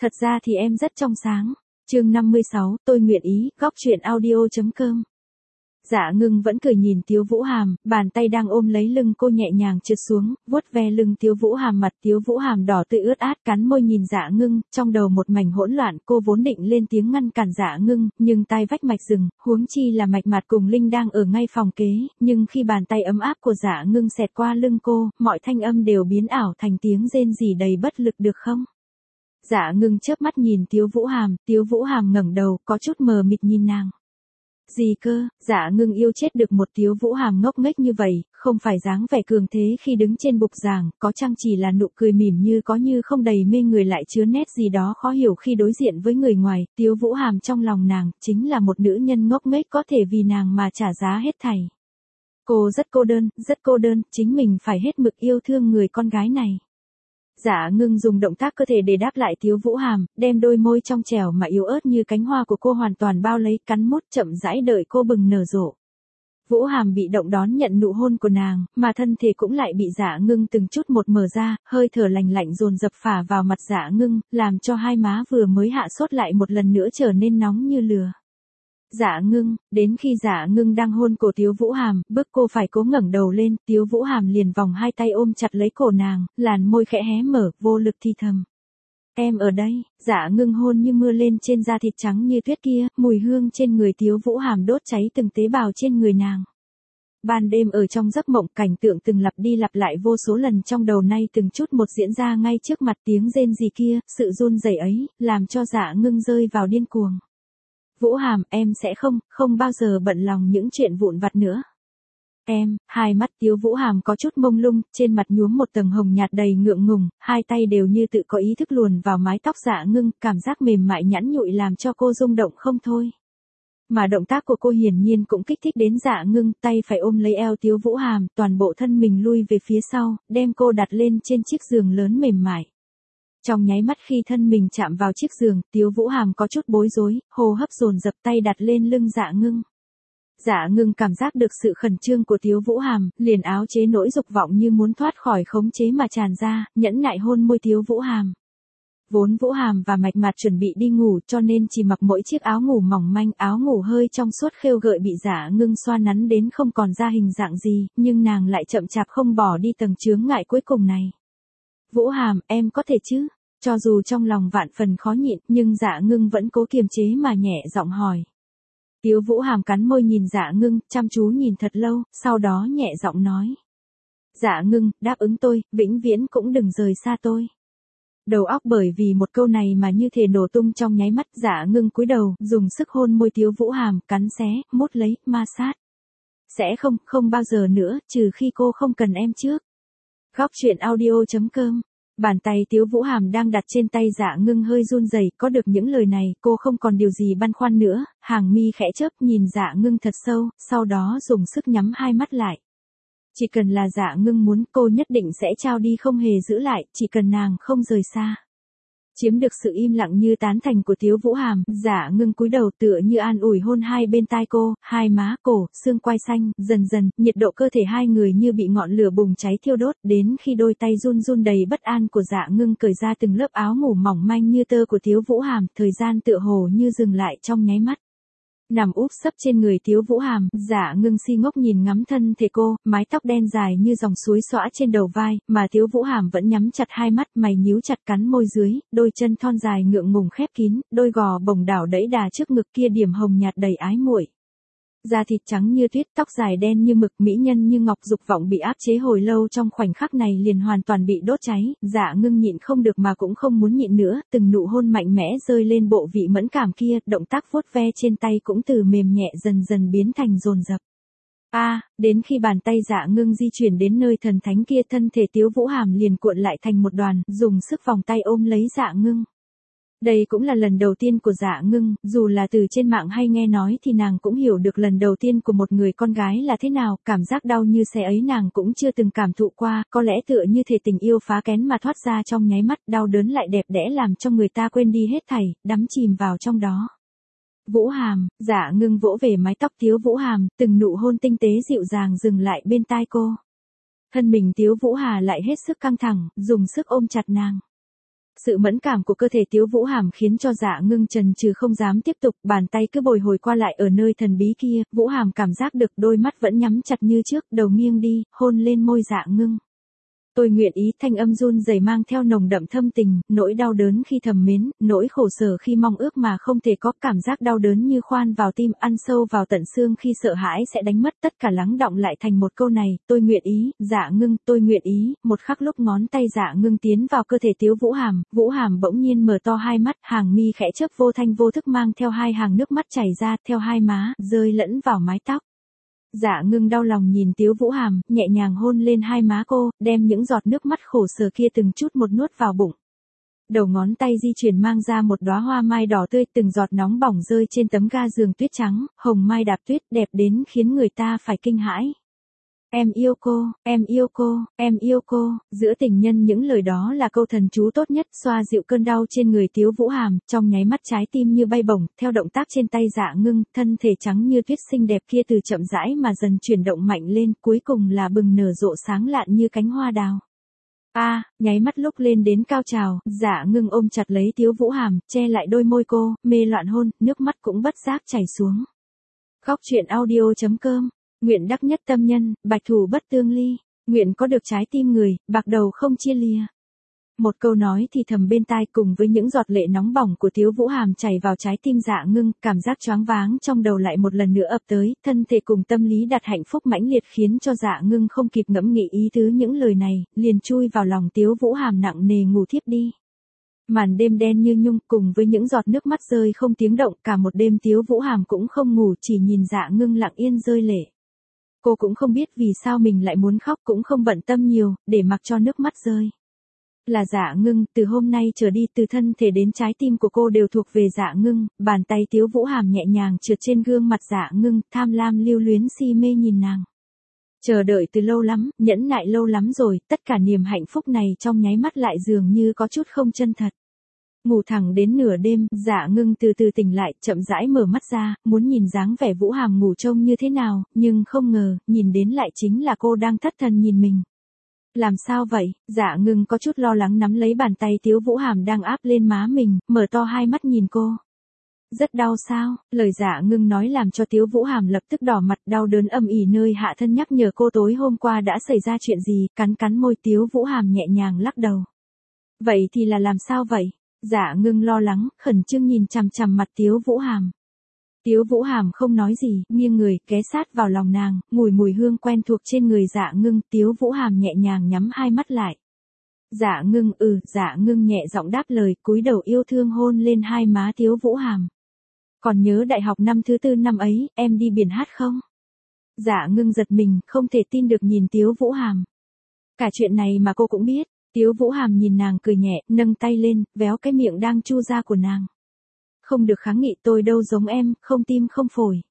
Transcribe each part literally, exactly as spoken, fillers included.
Thật ra thì em rất trong sáng. Chương năm mươi sáu, tôi nguyện ý, góc truyện audio.com. Dạ Ngưng vẫn cười nhìn Tiếu Vũ Hàm, bàn tay đang ôm lấy lưng cô nhẹ nhàng trượt xuống, vuốt ve lưng Tiếu Vũ Hàm, mặt Tiếu Vũ Hàm đỏ tươi ướt át, cắn môi nhìn Dạ Ngưng, trong đầu một mảnh hỗn loạn, cô vốn định lên tiếng ngăn cản Dạ Ngưng, nhưng tai vách mạch rừng, huống chi là Mạch Mạt cùng Linh đang ở ngay phòng kế, nhưng khi bàn tay ấm áp của Dạ Ngưng xẹt qua lưng cô, mọi thanh âm đều biến ảo thành tiếng rên rỉ đầy bất lực được không? Dạ Ngưng chớp mắt nhìn Tiếu Vũ Hàm, Tiếu Vũ Hàm ngẩng đầu, có chút mờ mịt nhìn nàng. Gì cơ? Dạ Ngưng yêu chết được một Tiếu Vũ Hàm ngốc nghếch như vậy, không phải dáng vẻ cường thế khi đứng trên bục giảng, có chăng chỉ là nụ cười mỉm như có như không đầy mê người lại chứa nét gì đó khó hiểu khi đối diện với người ngoài. Tiếu Vũ Hàm trong lòng nàng chính là một nữ nhân ngốc nghếch có thể vì nàng mà trả giá hết thảy. Cô rất cô đơn, rất cô đơn, chính mình phải hết mực yêu thương người con gái này. Dạ Ngưng dùng động tác cơ thể để đáp lại Tiếu Vũ Hàm, đem đôi môi trong trẻo mà yếu ớt như cánh hoa của cô hoàn toàn bao lấy, cắn mút chậm rãi đợi cô bừng nở rộ. Vũ Hàm bị động đón nhận nụ hôn của nàng, mà thân thể cũng lại bị Dạ Ngưng từng chút một mở ra, hơi thở lạnh lạnh dồn dập phả vào mặt Dạ Ngưng, làm cho hai má vừa mới hạ sốt lại một lần nữa trở nên nóng như lửa. Dạ Ngưng, đến khi Dạ Ngưng đang hôn cổ Tiếu Vũ Hàm, bước cô phải cố ngẩng đầu lên, Tiếu Vũ Hàm liền vòng hai tay ôm chặt lấy cổ nàng, làn môi khẽ hé mở, vô lực thì thầm. Em ở đây. Dạ Ngưng hôn như mưa lên trên da thịt trắng như tuyết kia, mùi hương trên người Tiếu Vũ Hàm đốt cháy từng tế bào trên người nàng. Ban đêm ở trong giấc mộng, cảnh tượng từng lặp đi lặp lại vô số lần trong đầu nay từng chút một diễn ra ngay trước mặt, tiếng rên rỉ kia, sự run rẩy ấy, làm cho Dạ Ngưng rơi vào điên cuồng. Vũ Hàm, em sẽ không, không bao giờ bận lòng những chuyện vụn vặt nữa. Em, hai mắt Tiếu Vũ Hàm có chút mông lung, trên mặt nhuốm một tầng hồng nhạt đầy ngượng ngùng, hai tay đều như tự có ý thức luồn vào mái tóc Dạ Ngưng, cảm giác mềm mại nhẵn nhụi làm cho cô rung động không thôi. Mà động tác của cô hiển nhiên cũng kích thích đến Dạ Ngưng, tay phải ôm lấy eo Tiếu Vũ Hàm, toàn bộ thân mình lui về phía sau, đem cô đặt lên trên chiếc giường lớn mềm mại. Trong nháy mắt khi thân mình chạm vào chiếc giường, Tiếu Vũ Hàm có chút bối rối, hô hấp dồn dập, tay đặt lên lưng Dạ Ngưng. Dạ Ngưng cảm giác được sự khẩn trương của Tiếu Vũ Hàm, liền áo chế nỗi dục vọng như muốn thoát khỏi khống chế mà tràn ra, nhẫn nại hôn môi Tiếu Vũ Hàm. Vốn Vũ Hàm và Mạch Mạt chuẩn bị đi ngủ cho nên chỉ mặc mỗi chiếc áo ngủ mỏng manh, áo ngủ hơi trong suốt khêu gợi bị Dạ Ngưng xoa nắn đến không còn ra hình dạng gì, nhưng nàng lại chậm chạp không bỏ đi tầng chướng ngại cuối cùng này. Vũ Hàm, em có thể chứ? Cho dù trong lòng vạn phần khó nhịn, nhưng Dạ Ngưng vẫn cố kiềm chế mà nhẹ giọng hỏi. Tiếu Vũ Hàm cắn môi nhìn Dạ Ngưng, chăm chú nhìn thật lâu, sau đó nhẹ giọng nói. Dạ Ngưng, đáp ứng tôi, vĩnh viễn cũng đừng rời xa tôi. Đầu óc bởi vì một câu này mà như thể nổ tung trong nháy mắt, Dạ Ngưng cúi đầu, dùng sức hôn môi Tiếu Vũ Hàm, cắn xé, mút lấy, ma sát. Sẽ không, không bao giờ nữa, trừ khi cô không cần em trước. Góc truyện audio.com. Bàn tay Tiếu Vũ Hàm đang đặt trên tay Dạ Ngưng hơi run rẩy, có được những lời này, cô không còn điều gì băn khoăn nữa, hàng mi khẽ chớp nhìn Dạ Ngưng thật sâu, sau đó dùng sức nhắm hai mắt lại. Chỉ cần là Dạ Ngưng muốn, cô nhất định sẽ trao đi không hề giữ lại, chỉ cần nàng không rời xa. Chiếm được sự im lặng như tán thành của Tiếu Vũ Hàm, Dạ Ngưng cúi đầu tựa như an ủi hôn hai bên tai cô, hai má, cổ, xương quai xanh, dần dần, nhiệt độ cơ thể hai người như bị ngọn lửa bùng cháy thiêu đốt, đến khi đôi tay run run đầy bất an của Dạ Ngưng cởi ra từng lớp áo ngủ mỏng manh như tơ của Tiếu Vũ Hàm, thời gian tựa hồ như dừng lại trong nháy mắt. Nằm úp sấp trên người Tiếu Vũ Hàm, Dạ Ngưng si ngốc nhìn ngắm thân thể cô, mái tóc đen dài như dòng suối xõa trên đầu vai, mà Tiếu Vũ Hàm vẫn nhắm chặt hai mắt, mày nhíu chặt cắn môi dưới, đôi chân thon dài ngượng ngùng khép kín, đôi gò bồng đảo đẫy đà trước ngực kia điểm hồng nhạt đầy ái muội. Da thịt trắng như tuyết, tóc dài đen như mực, mỹ nhân như ngọc, dục vọng bị áp chế hồi lâu trong khoảnh khắc này liền hoàn toàn bị đốt cháy, Dạ Ngưng nhịn không được mà cũng không muốn nhịn nữa, từng nụ hôn mạnh mẽ rơi lên bộ vị mẫn cảm kia, động tác vuốt ve trên tay cũng từ mềm nhẹ dần dần biến thành dồn dập. A, à, đến khi bàn tay Dạ Ngưng di chuyển đến nơi thần thánh kia, thân thể Tiếu Vũ Hàm liền cuộn lại thành một đoàn, dùng sức vòng tay ôm lấy Dạ Ngưng. Đây cũng là lần đầu tiên của Dạ Ngưng, dù là từ trên mạng hay nghe nói thì nàng cũng hiểu được lần đầu tiên của một người con gái là thế nào, cảm giác đau như xé ấy nàng cũng chưa từng cảm thụ qua, có lẽ tựa như thể tình yêu phá kén mà thoát ra trong nháy mắt, đau đớn lại đẹp đẽ làm cho người ta quên đi hết thảy, đắm chìm vào trong đó. Vũ Hàm, Dạ Ngưng vỗ về mái tóc Tiếu Vũ Hàm, từng nụ hôn tinh tế dịu dàng dừng lại bên tai cô. Thân mình Tiếu Vũ Hà lại hết sức căng thẳng, dùng sức ôm chặt nàng. Sự mẫn cảm của cơ thể Tiếu Vũ Hàm khiến cho Dạ Ngưng chần chừ không dám tiếp tục, bàn tay cứ bồi hồi qua lại ở nơi thần bí kia, Vũ Hàm cảm giác được đôi mắt vẫn nhắm chặt như trước, đầu nghiêng đi, hôn lên môi Dạ Ngưng. Tôi nguyện ý, thanh âm run rẩy mang theo nồng đậm thâm tình, nỗi đau đớn khi thầm mến, nỗi khổ sở khi mong ước mà không thể có, cảm giác đau đớn như khoan vào tim, ăn sâu vào tận xương khi sợ hãi sẽ đánh mất, tất cả lắng đọng lại thành một câu này, tôi nguyện ý, Dạ Ngưng, tôi nguyện ý. Một khắc lúc ngón tay Dạ Ngưng tiến vào cơ thể Tiếu Vũ Hàm, Vũ Hàm bỗng nhiên mở to hai mắt, hàng mi khẽ chớp vô thanh vô thức mang theo hai hàng nước mắt chảy ra, theo hai má, rơi lẫn vào mái tóc. Dạ Ngưng đau lòng nhìn Tiếu Vũ Hàm, nhẹ nhàng hôn lên hai má cô, đem những giọt nước mắt khổ sở kia từng chút một nuốt vào bụng. Đầu ngón tay di chuyển mang ra một đóa hoa mai đỏ tươi, từng giọt nóng bỏng rơi trên tấm ga giường tuyết trắng, hồng mai đạp tuyết đẹp đến khiến người ta phải kinh hãi. Em yêu cô, em yêu cô, em yêu cô, giữa tình nhân những lời đó là câu thần chú tốt nhất, xoa dịu cơn đau trên người Tiếu Vũ Hàm, trong nháy mắt trái tim như bay bổng, theo động tác trên tay Dạ Ngưng, thân thể trắng như tuyết xinh đẹp kia từ chậm rãi mà dần chuyển động mạnh lên, cuối cùng là bừng nở rộ sáng lạn như cánh hoa đào. A, à, nháy mắt lúc lên đến cao trào, Dạ Ngưng ôm chặt lấy Tiếu Vũ Hàm, che lại đôi môi cô, mê loạn hôn, nước mắt cũng bất giác chảy xuống. Góc truyện audio chấm com. Nguyện đắc nhất tâm nhân, bạch thủ bất tương ly, nguyện có được trái tim người, bạc đầu không chia lìa. Một câu nói thì thầm bên tai cùng với những giọt lệ nóng bỏng của Tiếu Vũ Hàm chảy vào trái tim Dạ Ngưng, cảm giác choáng váng trong đầu lại một lần nữa ập tới, thân thể cùng tâm lý đặt hạnh phúc mãnh liệt khiến cho Dạ Ngưng không kịp ngẫm nghĩ ý tứ những lời này, liền chui vào lòng Tiếu Vũ Hàm nặng nề ngủ thiếp đi. Màn đêm đen như nhung cùng với những giọt nước mắt rơi không tiếng động, cả một đêm Tiếu Vũ Hàm cũng không ngủ, chỉ nhìn Dạ Ngưng lặng yên rơi lệ. Cô cũng không biết vì sao mình lại muốn khóc, cũng không bận tâm nhiều, để mặc cho nước mắt rơi. Là Dạ Ngưng, từ hôm nay trở đi, từ thân thể đến trái tim của cô đều thuộc về Dạ Ngưng, bàn tay Tiếu Vũ Hàm nhẹ nhàng trượt trên gương mặt Dạ Ngưng, tham lam lưu luyến si mê nhìn nàng. Chờ đợi từ lâu lắm, nhẫn nại lâu lắm rồi, tất cả niềm hạnh phúc này trong nháy mắt lại dường như có chút không chân thật. Ngủ thẳng đến nửa đêm, Dạ Ngưng từ từ tỉnh lại, chậm rãi mở mắt ra, muốn nhìn dáng vẻ Vũ Hàm ngủ trông như thế nào, nhưng không ngờ, nhìn đến lại chính là cô đang thất thần nhìn mình. Làm sao vậy? Dạ Ngưng có chút lo lắng nắm lấy bàn tay Tiếu Vũ Hàm đang áp lên má mình, mở to hai mắt nhìn cô. Rất đau sao? Lời Dạ Ngưng nói làm cho Tiếu Vũ Hàm lập tức đỏ mặt, đau đớn âm ỉ nơi hạ thân nhắc nhở cô tối hôm qua đã xảy ra chuyện gì, cắn cắn môi, Tiếu Vũ Hàm nhẹ nhàng lắc đầu. Vậy thì là làm sao vậy? Dạ Ngưng lo lắng, khẩn trương nhìn chằm chằm mặt Tiếu Vũ Hàm. Tiếu Vũ Hàm không nói gì, nghiêng người, ghé sát vào lòng nàng, ngửi mùi hương quen thuộc trên người Dạ Ngưng, Tiếu Vũ Hàm nhẹ nhàng nhắm hai mắt lại. Dạ Ngưng, ừ, Dạ Ngưng nhẹ giọng đáp lời, cúi đầu yêu thương hôn lên hai má Tiếu Vũ Hàm. Còn nhớ đại học năm thứ tư năm ấy, em đi biển hát không? Dạ Ngưng giật mình, không thể tin được nhìn Tiếu Vũ Hàm. Cả chuyện này mà cô cũng biết. Tiếu Vũ Hàm nhìn nàng cười nhẹ, nâng tay lên, véo cái miệng đang chu ra của nàng. Không được kháng nghị, tôi đâu giống em, không tim không phổi.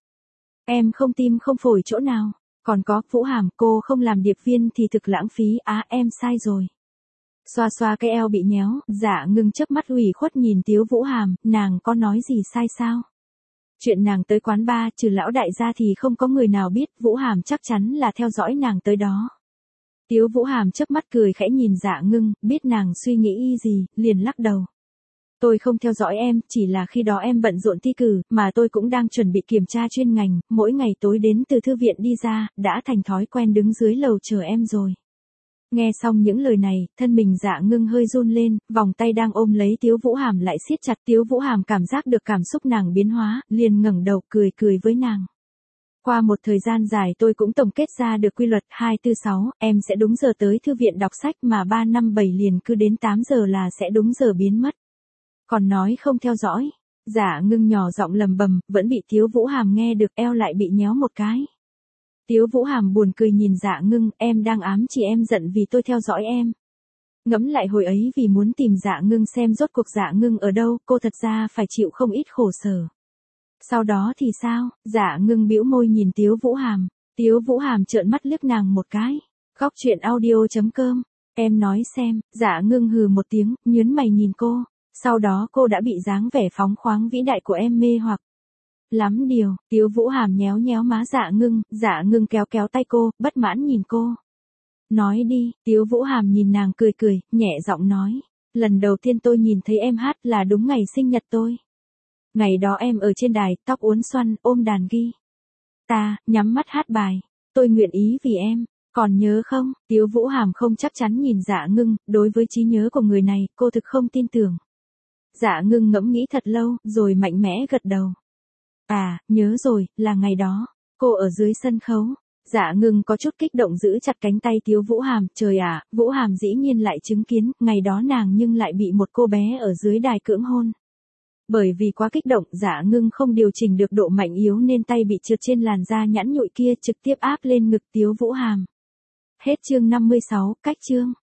Em không tim không phổi chỗ nào? Còn có, Vũ Hàm, cô không làm điệp viên thì thực lãng phí, á à, em sai rồi. Xoa xoa cái eo bị nhéo, Dạ Ngưng chớp mắt ủy khuất nhìn Tiếu Vũ Hàm, nàng có nói gì sai sao? Chuyện nàng tới quán bar, trừ lão đại gia thì không có người nào biết, Vũ Hàm chắc chắn là theo dõi nàng tới đó. Tiếu Vũ Hàm chớp mắt cười khẽ nhìn Dạ Ngưng, biết nàng suy nghĩ gì, liền lắc đầu. Tôi không theo dõi em, chỉ là khi đó em bận rộn thi cử, mà tôi cũng đang chuẩn bị kiểm tra chuyên ngành, mỗi ngày tối đến từ thư viện đi ra, đã thành thói quen đứng dưới lầu chờ em rồi. Nghe xong những lời này, thân mình Dạ Ngưng hơi run lên, vòng tay đang ôm lấy Tiếu Vũ Hàm lại siết chặt. Tiếu Vũ Hàm cảm giác được cảm xúc nàng biến hóa, liền ngẩng đầu cười cười với nàng. Qua một thời gian dài tôi cũng tổng kết ra được quy luật hai tư sáu, em sẽ đúng giờ tới thư viện đọc sách mà ba năm bảy liền cứ đến tám giờ là sẽ đúng giờ biến mất. Còn nói không theo dõi. Dạ Ngưng nhỏ giọng lầm bầm, vẫn bị Tiếu Vũ Hàm nghe được, eo lại bị nhéo một cái. Tiếu Vũ Hàm buồn cười nhìn Dạ Ngưng, em đang ám chỉ em giận vì tôi theo dõi em. Ngẫm lại hồi ấy vì muốn tìm Dạ Ngưng xem rốt cuộc Dạ Ngưng ở đâu, cô thật ra phải chịu không ít khổ sở. Sau đó thì sao? Dạ Ngưng bĩu môi nhìn Tiếu Vũ Hàm. Tiếu Vũ Hàm trợn mắt liếc nàng một cái. Góc truyện audio chấm com. Em nói xem. Dạ Ngưng hừ một tiếng, nhướng mày nhìn cô. Sau đó cô đã bị dáng vẻ phóng khoáng vĩ đại của em mê hoặc. Lắm điều. Tiếu Vũ Hàm nhéo nhéo má Dạ Ngưng. Dạ Ngưng kéo kéo tay cô, bất mãn nhìn cô. Nói đi. Tiếu Vũ Hàm nhìn nàng cười cười, nhẹ giọng nói. Lần đầu tiên tôi nhìn thấy em hát là đúng ngày sinh nhật tôi. Ngày đó em ở trên đài, tóc uốn xoăn, ôm đàn ghi ta, nhắm mắt hát bài Tôi nguyện ý vì em. Còn nhớ không? Tiếu Vũ Hàm không chắc chắn nhìn Dạ Ngưng, đối với trí nhớ của người này, cô thực không tin tưởng. Dạ Ngưng ngẫm nghĩ thật lâu, rồi mạnh mẽ gật đầu. À, nhớ rồi, là ngày đó. Cô ở dưới sân khấu. Dạ Ngưng có chút kích động giữ chặt cánh tay Tiếu Vũ Hàm. Trời ạ, Vũ Hàm dĩ nhiên lại chứng kiến, ngày đó nàng nhưng lại bị một cô bé ở dưới đài cưỡng hôn. Bởi vì quá kích động, Dạ Ngưng không điều chỉnh được độ mạnh yếu nên tay bị trượt trên làn da nhẵn nhụi kia trực tiếp áp lên ngực Tiếu Vũ Hàm. Hết chương năm mươi sáu, cách chương.